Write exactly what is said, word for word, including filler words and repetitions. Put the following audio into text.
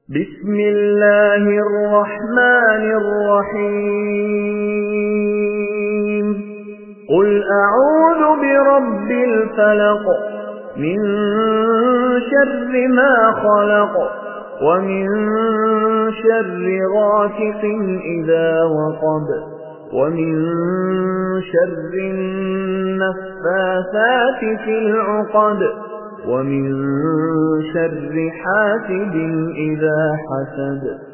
بسم الله الرحمن الرحيم قل أعوذ برب الفلق من شر ما خلق ومن شر غاسق إذا وقب ومن شر النفاثات في العقد ومن شر حاسد إذا حسد